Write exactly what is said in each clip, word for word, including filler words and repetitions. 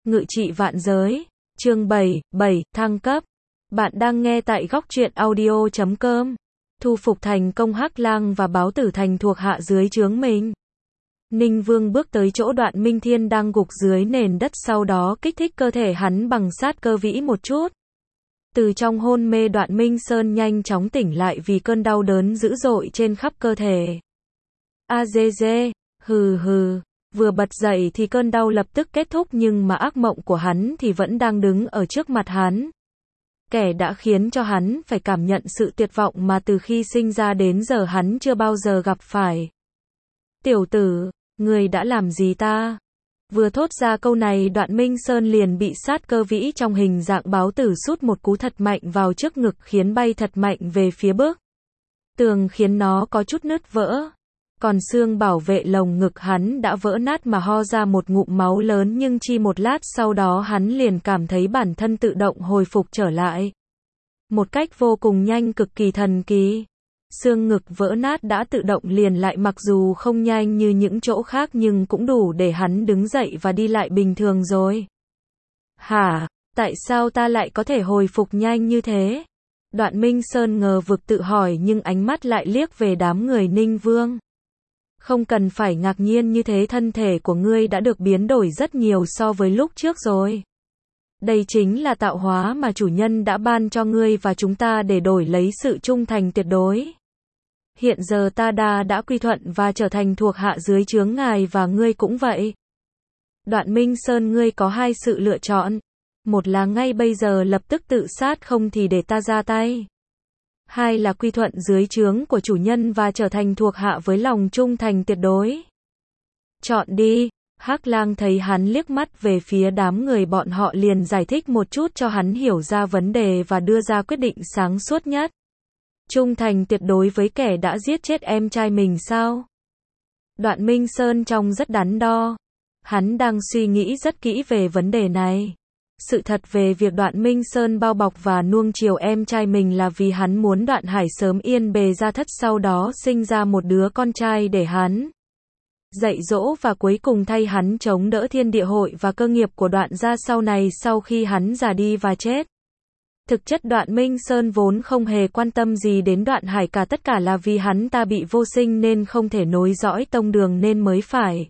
Ngự trị vạn giới, chương bảy, bảy, thăng cấp. Bạn đang nghe tại góc truyện audio chấm com. Thu phục thành công Hắc Lang và Báo Tử Thành thuộc hạ dưới trướng mình. Ninh Vương bước tới chỗ Đoạn Minh Thiên đang gục dưới nền đất, sau đó kích thích cơ thể hắn bằng sát cơ vĩ một chút. Từ trong hôn mê, Đoạn Minh Sơn nhanh chóng tỉnh lại vì cơn đau đớn dữ dội trên khắp cơ thể. A dê dê, hừ hừ. Vừa bật dậy thì cơn đau lập tức kết thúc, nhưng mà ác mộng của hắn thì vẫn đang đứng ở trước mặt hắn. Kẻ đã khiến cho hắn phải cảm nhận sự tuyệt vọng mà từ khi sinh ra đến giờ hắn chưa bao giờ gặp phải. Tiểu tử, ngươi đã làm gì ta? Vừa thốt ra câu này, Đoạn Minh Sơn liền bị sát cơ vĩ trong hình dạng báo tử sút một cú thật mạnh vào trước ngực, khiến bay thật mạnh về phía bức tường, khiến nó có chút nứt vỡ. Còn xương bảo vệ lồng ngực hắn đã vỡ nát mà ho ra một ngụm máu lớn, nhưng chỉ một lát sau đó hắn liền cảm thấy bản thân tự động hồi phục trở lại. Một cách vô cùng nhanh, cực kỳ thần kỳ. Xương ngực vỡ nát đã tự động liền lại, mặc dù không nhanh như những chỗ khác nhưng cũng đủ để hắn đứng dậy và đi lại bình thường rồi. Hả? Tại sao ta lại có thể hồi phục nhanh như thế? Đoạn Minh Sơn ngờ vực tự hỏi, nhưng ánh mắt lại liếc về đám người Ninh Vương. Không cần phải ngạc nhiên như thế, thân thể của ngươi đã được biến đổi rất nhiều so với lúc trước rồi. Đây chính là tạo hóa mà chủ nhân đã ban cho ngươi và chúng ta để đổi lấy sự trung thành tuyệt đối. Hiện giờ ta đã đã quy thuận và trở thành thuộc hạ dưới trướng ngài, và ngươi cũng vậy. Đoạn Minh Sơn, ngươi có hai sự lựa chọn. Một là ngay bây giờ lập tức tự sát, không thì để ta ra tay. Hai là quy thuận dưới trướng của chủ nhân và trở thành thuộc hạ với lòng trung thành tuyệt đối. Chọn đi. Hắc Lang thấy hắn liếc mắt về phía đám người bọn họ liền giải thích một chút cho hắn hiểu ra vấn đề và đưa ra quyết định sáng suốt nhất. Trung thành tuyệt đối với kẻ đã giết chết em trai mình sao? Đoạn Minh Sơn trông rất đắn đo. Hắn đang suy nghĩ rất kỹ về vấn đề này. Sự thật về việc Đoạn Minh Sơn bao bọc và nuông chiều em trai mình là vì hắn muốn Đoạn Hải sớm yên bề gia thất, sau đó sinh ra một đứa con trai để hắn dạy dỗ và cuối cùng thay hắn chống đỡ thiên địa hội và cơ nghiệp của Đoạn gia sau này sau khi hắn già đi và chết. Thực chất Đoạn Minh Sơn vốn không hề quan tâm gì đến Đoạn Hải cả, tất cả là vì hắn ta bị vô sinh nên không thể nối dõi tông đường nên mới phải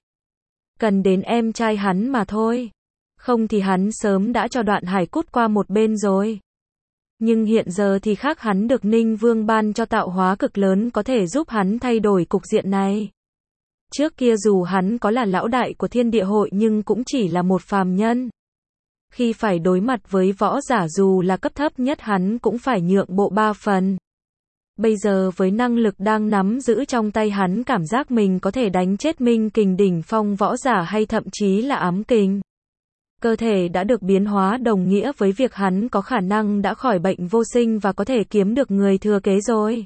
cần đến em trai hắn mà thôi. Không thì hắn sớm đã cho Đoạn Hải cút qua một bên rồi. Nhưng hiện giờ thì khác, hắn được Ninh Vương ban cho tạo hóa cực lớn có thể giúp hắn thay đổi cục diện này. Trước kia dù hắn có là lão đại của thiên địa hội nhưng cũng chỉ là một phàm nhân. Khi phải đối mặt với võ giả dù là cấp thấp nhất hắn cũng phải nhượng bộ ba phần. Bây giờ với năng lực đang nắm giữ trong tay, hắn cảm giác mình có thể đánh chết minh kình đỉnh phong võ giả hay thậm chí là ám kình. Cơ thể đã được biến hóa đồng nghĩa với việc hắn có khả năng đã khỏi bệnh vô sinh và có thể kiếm được người thừa kế rồi.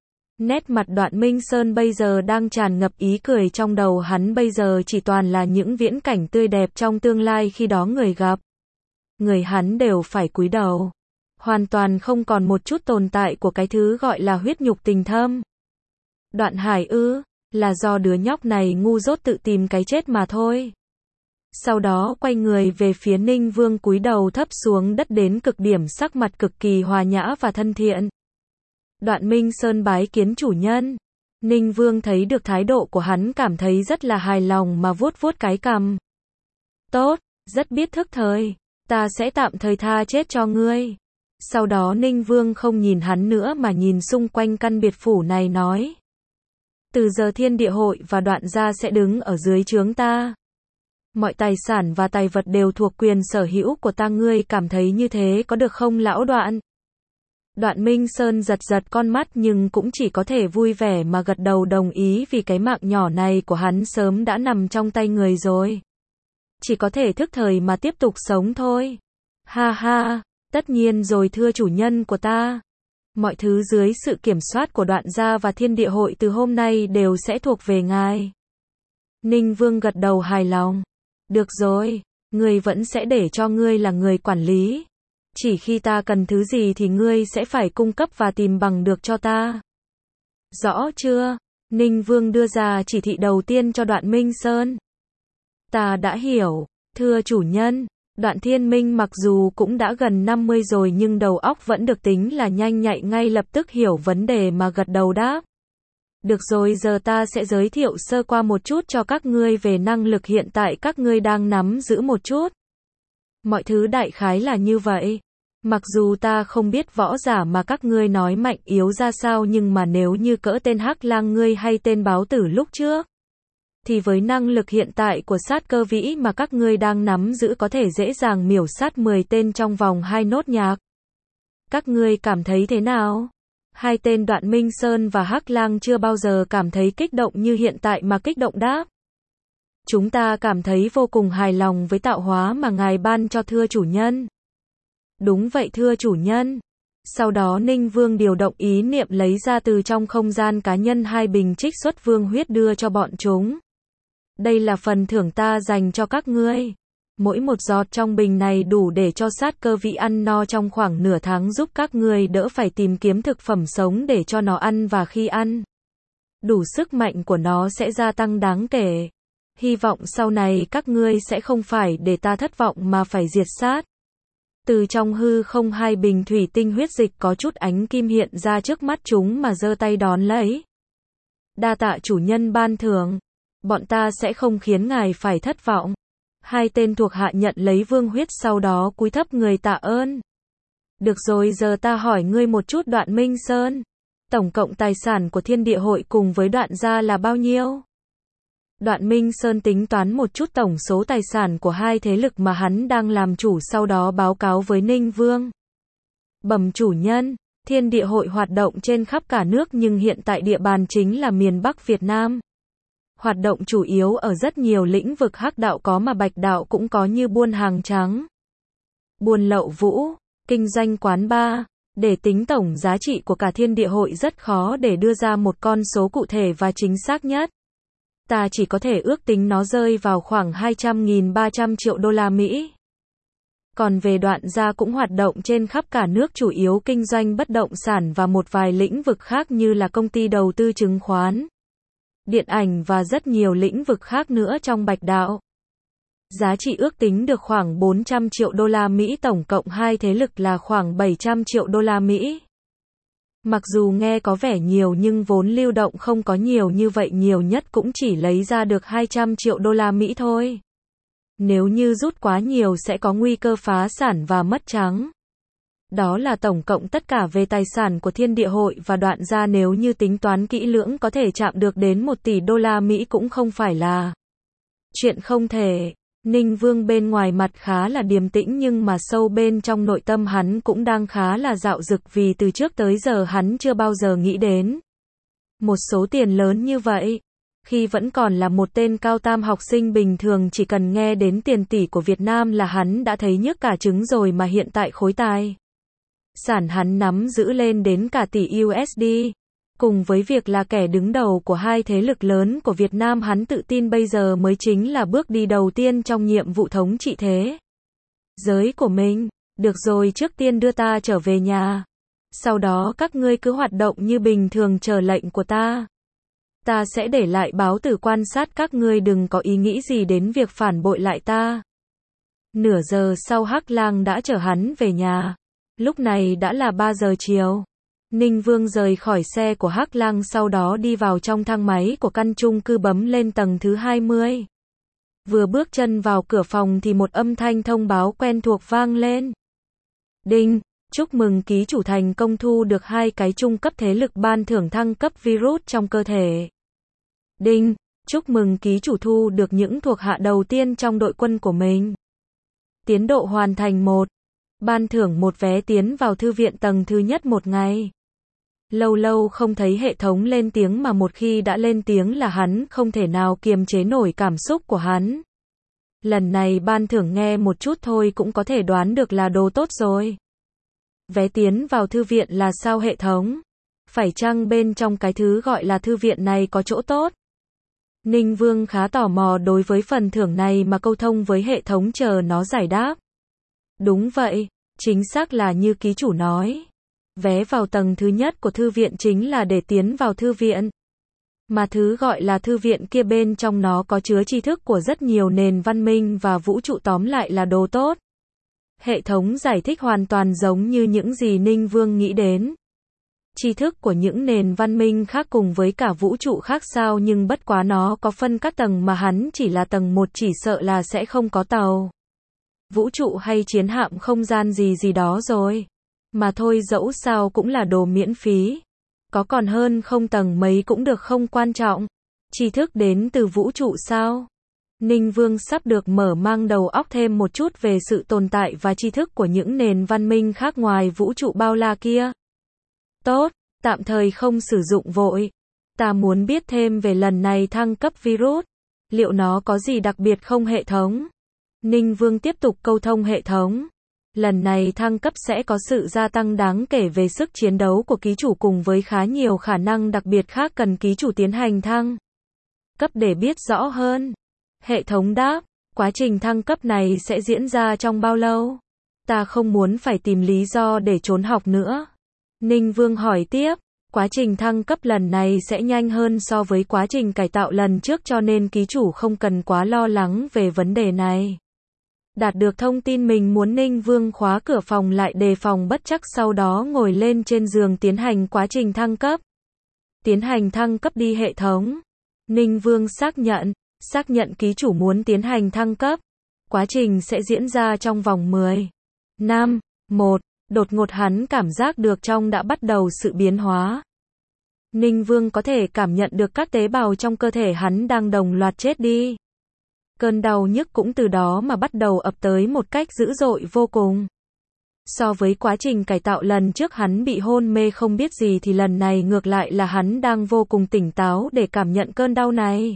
Nét mặt Đoạn Minh Sơn bây giờ đang tràn ngập ý cười, trong đầu hắn bây giờ chỉ toàn là những viễn cảnh tươi đẹp trong tương lai khi đó người gặp người hắn đều phải cúi đầu. Hoàn toàn không còn một chút tồn tại của cái thứ gọi là huyết nhục tình thâm. Đoạn Hải ư? Là do đứa nhóc này ngu dốt tự tìm cái chết mà thôi. Sau đó quay người về phía Ninh Vương, cúi đầu thấp xuống đất đến cực điểm, sắc mặt cực kỳ hòa nhã và thân thiện. Đoạn Minh Sơn bái kiến chủ nhân. Ninh Vương thấy được thái độ của hắn cảm thấy rất là hài lòng mà vuốt vuốt cái cằm. Tốt, rất biết thức thời. Ta sẽ tạm thời tha chết cho ngươi. Sau đó Ninh Vương không nhìn hắn nữa mà nhìn xung quanh căn biệt phủ này nói. Từ giờ thiên địa hội và Đoạn gia sẽ đứng ở dưới trướng ta. Mọi tài sản và tài vật đều thuộc quyền sở hữu của ta, ngươi cảm thấy như thế có được không lão Đoạn? Đoạn Minh Sơn giật giật con mắt nhưng cũng chỉ có thể vui vẻ mà gật đầu đồng ý, vì cái mạng nhỏ này của hắn sớm đã nằm trong tay người rồi. Chỉ có thể thức thời mà tiếp tục sống thôi. Ha ha, tất nhiên rồi thưa chủ nhân của ta. Mọi thứ dưới sự kiểm soát của Đoạn gia và thiên địa hội từ hôm nay đều sẽ thuộc về ngài. Ninh Vương gật đầu hài lòng. Được rồi, ngươi vẫn sẽ để cho ngươi là người quản lý. Chỉ khi ta cần thứ gì thì ngươi sẽ phải cung cấp và tìm bằng được cho ta. Rõ chưa? Ninh Vương đưa ra chỉ thị đầu tiên cho Đoạn Minh Sơn. Ta đã hiểu, thưa chủ nhân. Đoạn Thiên Minh mặc dù cũng đã gần năm mươi rồi nhưng đầu óc vẫn được tính là nhanh nhạy, ngay lập tức hiểu vấn đề mà gật đầu đáp. Được rồi, giờ ta sẽ giới thiệu sơ qua một chút cho các ngươi về năng lực hiện tại các ngươi đang nắm giữ một chút. Mọi thứ đại khái là như vậy. Mặc dù ta không biết võ giả mà các ngươi nói mạnh yếu ra sao, nhưng mà nếu như cỡ tên Hắc Lang ngươi hay tên Báo Tử lúc trước, thì với năng lực hiện tại của sát cơ vĩ mà các ngươi đang nắm giữ có thể dễ dàng miểu sát mười tên trong vòng hai nốt nhạc. Các ngươi cảm thấy thế nào? Hai tên Đoạn Minh Sơn và Hắc Lang chưa bao giờ cảm thấy kích động như hiện tại mà kích động đáp. Chúng ta cảm thấy vô cùng hài lòng với tạo hóa mà ngài ban cho thưa chủ nhân. Đúng vậy thưa chủ nhân. Sau đó Ninh Vương điều động ý niệm lấy ra từ trong không gian cá nhân hai bình trích xuất vương huyết đưa cho bọn chúng. Đây là phần thưởng ta dành cho các ngươi. Mỗi một giọt trong bình này đủ để cho sát cơ vĩ ăn no trong khoảng nửa tháng, giúp các ngươi đỡ phải tìm kiếm thực phẩm sống để cho nó ăn, và khi ăn đủ sức mạnh của nó sẽ gia tăng đáng kể. Hy vọng sau này các ngươi sẽ không phải để ta thất vọng mà phải diệt sát. Từ trong hư không hai bình thủy tinh huyết dịch có chút ánh kim hiện ra trước mắt chúng mà giơ tay đón lấy. Đa tạ chủ nhân ban thưởng. Bọn ta sẽ không khiến ngài phải thất vọng. Hai tên thuộc hạ nhận lấy vương huyết sau đó cúi thấp người tạ ơn. Được rồi, giờ ta hỏi ngươi một chút Đoạn Minh Sơn. Tổng cộng tài sản của Thiên Địa Hội cùng với Đoạn gia là bao nhiêu? Đoạn Minh Sơn tính toán một chút tổng số tài sản của hai thế lực mà hắn đang làm chủ, sau đó báo cáo với Ninh Vương. Bẩm chủ nhân, Thiên Địa Hội hoạt động trên khắp cả nước nhưng hiện tại địa bàn chính là miền Bắc Việt Nam. Hoạt động chủ yếu ở rất nhiều lĩnh vực, hắc đạo có mà bạch đạo cũng có, như buôn hàng trắng, buôn lậu vũ, kinh doanh quán bar. Để tính tổng giá trị của cả Thiên Địa Hội rất khó để đưa ra một con số cụ thể và chính xác nhất. Ta chỉ có thể ước tính nó rơi vào khoảng hai trăm nghìn ba trăm triệu đô la Mỹ. Còn về Đoạn gia cũng hoạt động trên khắp cả nước, chủ yếu kinh doanh bất động sản và một vài lĩnh vực khác như là công ty đầu tư chứng khoán, điện ảnh và rất nhiều lĩnh vực khác nữa trong bạch đạo. Giá trị ước tính được khoảng bốn trăm triệu đô la Mỹ, tổng cộng hai thế lực là khoảng bảy trăm triệu đô la Mỹ. Mặc dù nghe có vẻ nhiều nhưng vốn lưu động không có nhiều như vậy, nhiều nhất cũng chỉ lấy ra được hai trăm triệu đô la Mỹ thôi. Nếu như rút quá nhiều sẽ có nguy cơ phá sản và mất trắng. Đó là tổng cộng tất cả về tài sản của Thiên Địa Hội và Đoạn gia, nếu như tính toán kỹ lưỡng có thể chạm được đến một tỷ đô la Mỹ cũng không phải là chuyện không thể. Ninh Vương bên ngoài mặt khá là điềm tĩnh nhưng mà sâu bên trong nội tâm hắn cũng đang khá là dạo dực, vì từ trước tới giờ hắn chưa bao giờ nghĩ đến một số tiền lớn như vậy. Khi vẫn còn là một tên cao tam học sinh bình thường, chỉ cần nghe đến tiền tỷ của Việt Nam là hắn đã thấy nhức cả trứng rồi, mà hiện tại khối tài sản hắn nắm giữ lên đến cả tỷ u ét đê. Cùng với việc là kẻ đứng đầu của hai thế lực lớn của Việt Nam, hắn tự tin bây giờ mới chính là bước đi đầu tiên trong nhiệm vụ thống trị thế giới của mình. Được rồi, trước tiên đưa ta trở về nhà. Sau đó các ngươi cứ hoạt động như bình thường, chờ lệnh của ta. Ta sẽ để lại Báo Tử quan sát các ngươi, đừng có ý nghĩ gì đến việc phản bội lại ta. Nửa giờ sau Hắc Lang đã chở hắn về nhà. Lúc này đã là ba giờ chiều. Ninh Vương rời khỏi xe của Hắc Lang, sau đó đi vào trong thang máy của căn chung cư, bấm lên tầng thứ hai mươi. Vừa bước chân vào cửa phòng thì một âm thanh thông báo quen thuộc vang lên. Đinh, chúc mừng ký chủ thành công thu được hai cái trung cấp thế lực ban thưởng thăng cấp virus trong cơ thể. Đinh, chúc mừng ký chủ thu được những thuộc hạ đầu tiên trong đội quân của mình. Tiến độ hoàn thành một. Ban thưởng một vé tiến vào thư viện tầng thứ nhất một ngày. Lâu lâu không thấy hệ thống lên tiếng, mà một khi đã lên tiếng là hắn không thể nào kiềm chế nổi cảm xúc của hắn. Lần này ban thưởng nghe một chút thôi cũng có thể đoán được là đồ tốt rồi. Vé tiến vào thư viện là sao hệ thống? Phải chăng bên trong cái thứ gọi là thư viện này có chỗ tốt? Ninh Vương khá tò mò đối với phần thưởng này mà câu thông với hệ thống chờ nó giải đáp. Đúng vậy, chính xác là như ký chủ nói. Vé vào tầng thứ nhất của thư viện chính là để tiến vào thư viện. Mà thứ gọi là thư viện kia bên trong nó có chứa tri thức của rất nhiều nền văn minh và vũ trụ, tóm lại là đồ tốt. Hệ thống giải thích hoàn toàn giống như những gì Ninh Vương nghĩ đến. Tri thức của những nền văn minh khác cùng với cả vũ trụ khác sao, nhưng bất quá nó có phân các tầng mà hắn chỉ là tầng một, chỉ sợ là sẽ không có tàu vũ trụ hay chiến hạm không gian gì gì đó rồi. Mà thôi, dẫu sao cũng là đồ miễn phí. Có còn hơn không tầng mấy cũng được, không quan trọng. Tri thức đến từ vũ trụ sao? Ninh Vương sắp được mở mang đầu óc thêm một chút về sự tồn tại và tri thức của những nền văn minh khác ngoài vũ trụ bao la kia. Tốt, tạm thời không sử dụng vội. Ta muốn biết thêm về lần này thăng cấp virus. Liệu nó có gì đặc biệt không hệ thống? Ninh Vương tiếp tục câu thông hệ thống. Lần này thăng cấp sẽ có sự gia tăng đáng kể về sức chiến đấu của ký chủ cùng với khá nhiều khả năng đặc biệt khác cần ký chủ tiến hành thăng cấp để biết rõ hơn. Hệ thống đáp, quá trình thăng cấp này sẽ diễn ra trong bao lâu? Ta không muốn phải tìm lý do để trốn học nữa. Ninh Vương hỏi tiếp, quá trình thăng cấp lần này sẽ nhanh hơn so với quá trình cải tạo lần trước cho nên ký chủ không cần quá lo lắng về vấn đề này. Đạt được thông tin mình muốn, Ninh Vương khóa cửa phòng lại đề phòng bất trắc, sau đó ngồi lên trên giường tiến hành quá trình thăng cấp. Tiến hành thăng cấp đi hệ thống. Ninh Vương xác nhận, xác nhận ký chủ muốn tiến hành thăng cấp. Quá trình sẽ diễn ra trong vòng mười, năm, một. Đột ngột hắn cảm giác được trong đã bắt đầu sự biến hóa. Ninh Vương có thể cảm nhận được các tế bào trong cơ thể hắn đang đồng loạt chết đi. Cơn đau nhức cũng từ đó mà bắt đầu ập tới một cách dữ dội vô cùng. So với quá trình cải tạo lần trước hắn bị hôn mê không biết gì thì lần này ngược lại là hắn đang vô cùng tỉnh táo để cảm nhận cơn đau này.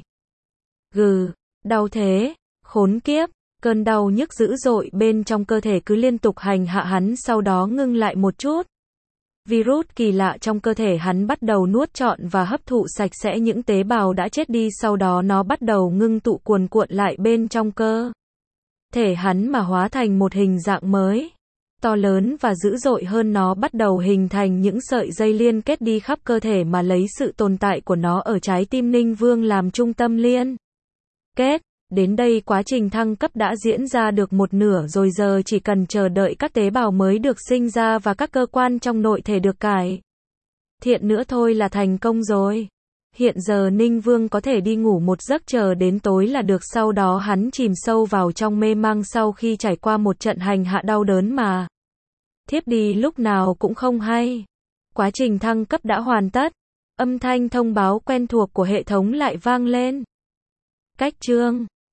Gừ, đau thế, khốn kiếp, cơn đau nhức dữ dội bên trong cơ thể cứ liên tục hành hạ hắn, sau đó ngưng lại một chút. Virus kỳ lạ trong cơ thể hắn bắt đầu nuốt trọn và hấp thụ sạch sẽ những tế bào đã chết đi, sau đó nó bắt đầu ngưng tụ cuồn cuộn lại bên trong cơ thể hắn mà hóa thành một hình dạng mới, to lớn và dữ dội hơn. Nó bắt đầu hình thành những sợi dây liên kết đi khắp cơ thể mà lấy sự tồn tại của nó ở trái tim Ninh Vương làm trung tâm liên kết. Đến đây quá trình thăng cấp đã diễn ra được một nửa rồi, giờ chỉ cần chờ đợi các tế bào mới được sinh ra và các cơ quan trong nội thể được cải thiện nữa thôi là thành công rồi. Hiện giờ Ninh Vương có thể đi ngủ một giấc chờ đến tối là được, sau đó hắn chìm sâu vào trong mê mang sau khi trải qua một trận hành hạ đau đớn mà thiếp đi lúc nào cũng không hay. Quá trình thăng cấp đã hoàn tất. Âm thanh thông báo quen thuộc của hệ thống lại vang lên. Cách chương